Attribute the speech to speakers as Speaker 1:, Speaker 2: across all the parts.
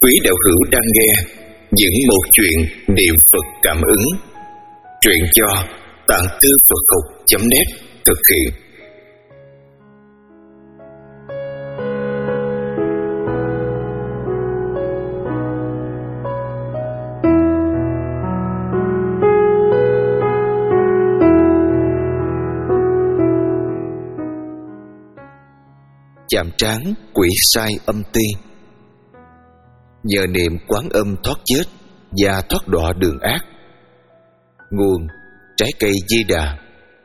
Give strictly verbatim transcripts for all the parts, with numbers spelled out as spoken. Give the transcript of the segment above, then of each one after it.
Speaker 1: quý đạo hữu đang nghe những một chuyện niệm Phật cảm ứng. Truyện do tạng thư Phật học chấm net thực hiện. Chạm trán quỷ sai âm ti. Nhờ niệm Quán Âm thoát chết và thoát đọa đường ác. Nguồn: trái cây Di Đà.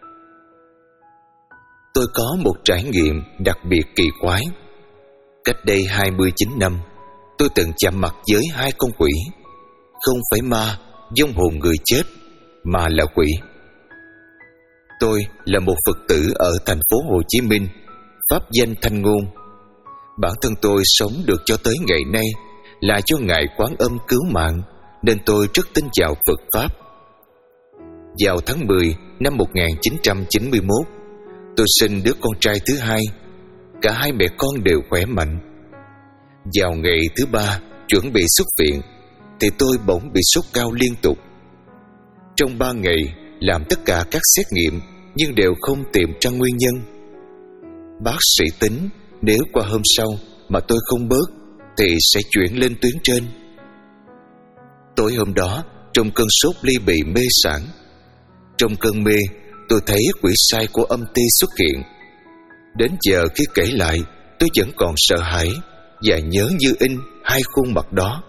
Speaker 1: Tôi có một trải nghiệm đặc biệt kỳ quái. Cách đây hai mươi chín năm, tôi từng chạm mặt với hai con quỷ. Không phải ma, vong hồn người chết, mà là quỷ. Tôi là một Phật tử ở thành phố Hồ Chí Minh, pháp danh Thanh Ngôn. Bản thân tôi sống được cho tới ngày nay là do Ngài Quán Âm cứu mạng, nên tôi rất tin vào Phật Pháp. Vào tháng mười năm một nghìn chín trăm chín mươi mốt, tôi sinh đứa con trai thứ hai. Cả hai mẹ con đều khỏe mạnh. Vào ngày thứ ba chuẩn bị xuất viện thì tôi bỗng bị sốt cao liên tục. Trong ba ngày làm tất cả các xét nghiệm nhưng đều không tìm ra nguyên nhân. Bác sĩ tính nếu qua hôm sau mà tôi không bớt thì sẽ chuyển lên tuyến trên. Tối hôm đó, trong cơn sốt ly bì mê sảng. Trong cơn mê, tôi thấy quỷ sai của âm ti xuất hiện. Đến giờ khi kể lại, tôi vẫn còn sợ hãi và nhớ như in hai khuôn mặt đó.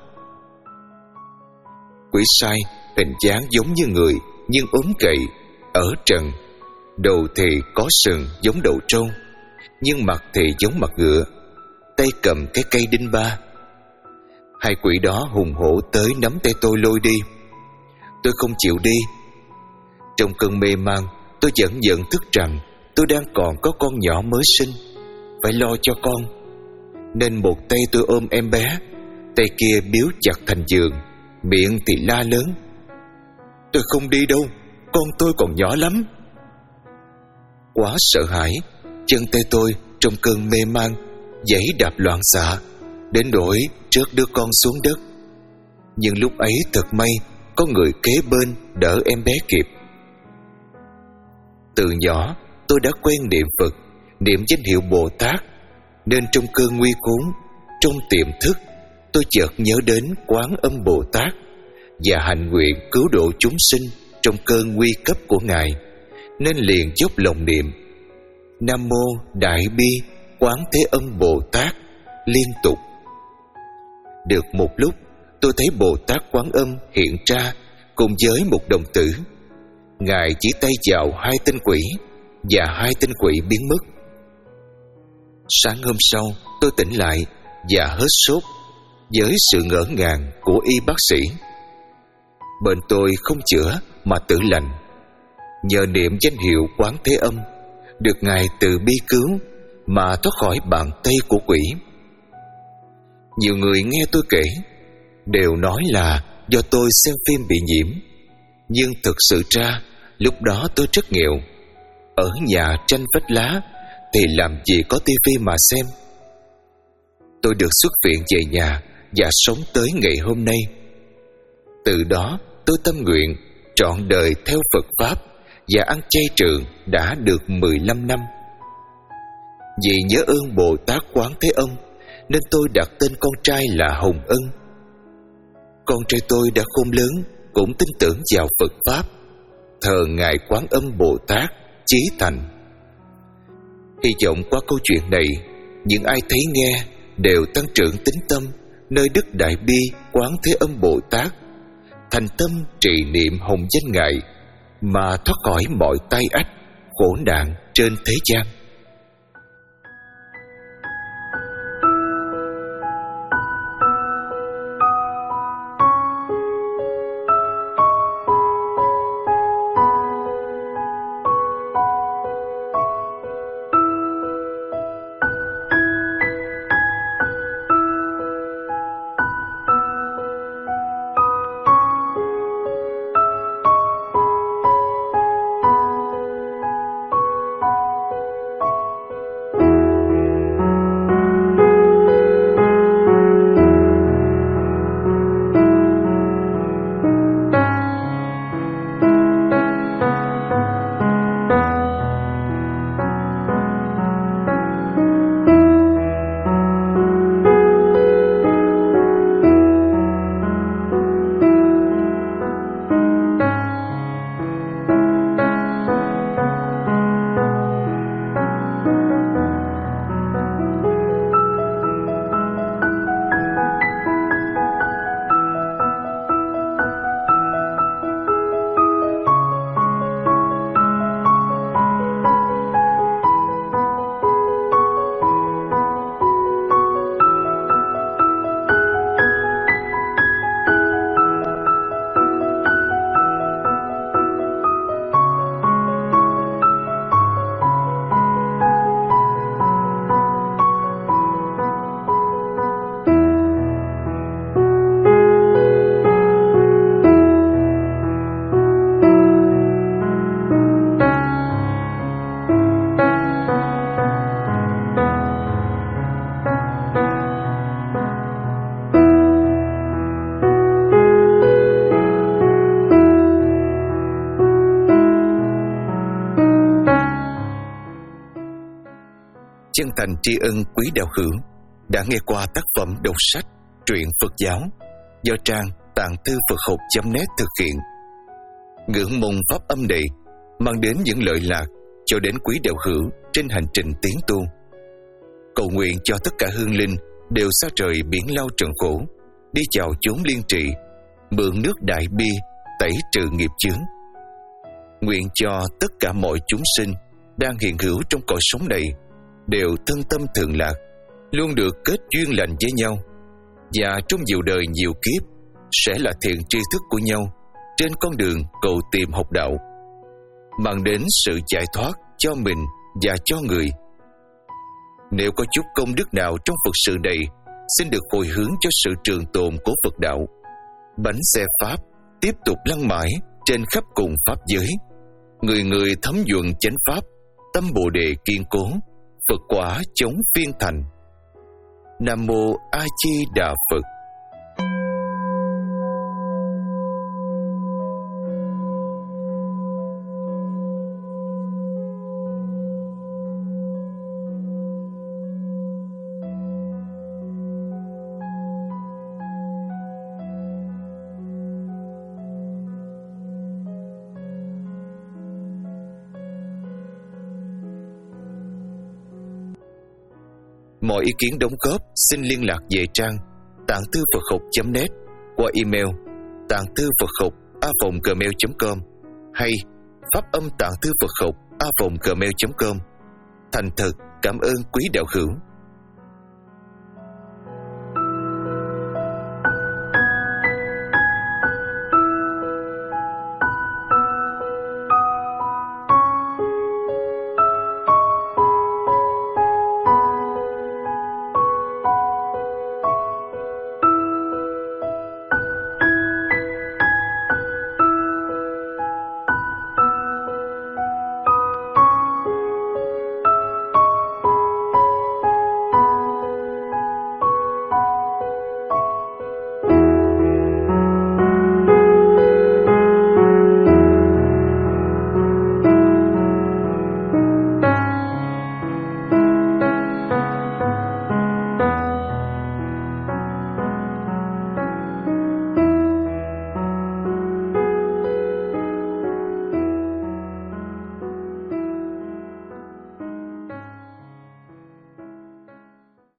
Speaker 1: Quỷ sai hình dáng giống như người nhưng ốm gầy, ở trần. Đầu thì có sừng giống đầu trâu, nhưng mặt thì giống mặt ngựa, tay cầm cái cây đinh ba. Hai quỷ đó hùng hổ tới nắm tay tôi lôi đi. Tôi không chịu đi. Trong cơn mê man, tôi vẫn nhận thức rằng tôi đang còn có con nhỏ mới sinh, phải lo cho con. Nên một tay tôi ôm em bé, tay kia biếu chặt thành giường, miệng thì la lớn: "Tôi không đi đâu, con tôi còn nhỏ lắm." Quá sợ hãi, chân tay tôi trong cơn mê man giãy đạp loạn xạ, đến nỗi rớt đứa con xuống đất. Nhưng lúc ấy thật may có người kế bên đỡ em bé kịp. Từ nhỏ tôi đã quen niệm Phật, niệm danh hiệu Bồ Tát, nên trong cơn nguy khốn, trong tiềm thức, tôi chợt nhớ đến Quán Âm Bồ Tát và hành nguyện cứu độ chúng sinh trong cơn nguy cấp của Ngài, nên liền dốc lòng niệm Nam Mô Đại Bi Quán Thế Âm Bồ Tát liên tục. Được một lúc, tôi thấy Bồ Tát Quán Âm hiện ra cùng với một đồng tử. Ngài chỉ tay vào hai tên quỷ và hai tên quỷ biến mất. Sáng hôm sau, tôi tỉnh lại và hết sốt với sự ngỡ ngàng của y bác sĩ. Bệnh tôi không chữa mà tự lành. Nhờ niệm danh hiệu Quán Thế Âm, được Ngài từ bi cứu mà thoát khỏi bàn tay của quỷ. Nhiều người nghe tôi kể đều nói là do tôi xem phim bị nhiễm. Nhưng thực sự ra lúc đó tôi rất nghèo, ở nhà tranh vách lá thì làm gì có tivi mà xem. Tôi được xuất viện về nhà và sống tới ngày hôm nay. Từ đó tôi tâm nguyện trọn đời theo Phật Pháp và ăn chay trường đã được mười lăm năm. Vì nhớ ơn Bồ Tát Quán Thế Âm nên tôi đặt tên con trai là Hồng Ân. Con trai tôi đã khôn lớn cũng tin tưởng vào Phật Pháp, thờ Ngài Quán Âm Bồ Tát chí thành. Hy vọng qua câu chuyện này, những ai thấy nghe đều tăng trưởng tín tâm nơi Đức Đại Bi Quán Thế Âm Bồ Tát, thành tâm trì niệm hồng danh Ngài mà thoát khỏi mọi tai ách, khổ nạn trên thế gian. chân thành tri ân quý đạo hữu đã nghe qua tác phẩm đọc sách truyện Phật giáo do trang tạng thư Phật học chấm net thực hiện. Ngưỡng mong pháp âm này mang đến những lợi lạc cho đến quý đạo hữu trên hành trình tiến tu. Cầu nguyện cho tất cả hương linh đều xa trời biển lao trần khổ, đi vào chốn liên trị, mượn nước đại bi tẩy trừ nghiệp chướng. Nguyện cho tất cả mọi chúng sinh đang hiện hữu trong cõi sống này đều thân tâm thượng lạc, luôn được kết duyên lành với nhau, và trong nhiều đời nhiều kiếp sẽ là thiện tri thức của nhau trên con đường cầu tìm học đạo, mang đến sự giải thoát cho mình và cho người. Nếu có chút công đức nào trong Phật sự này, xin được hồi hướng cho sự trường tồn của Phật đạo. Bánh xe Pháp tiếp tục lăn mãi trên khắp cùng Pháp giới. Người người thấm nhuần chánh Pháp, tâm Bồ Đề kiên cố, Phật quả chống phiên thành. Nam Mô A Di Đà Phật. Mọi ý kiến đóng góp xin liên lạc về trang tạng thư Phật học chấm net qua email tạng thư Phật học a vòng gmail chấm com hay pháp âm tạng thư Phật học a vòng gmail chấm com. Thành thật cảm ơn quý đạo hữu.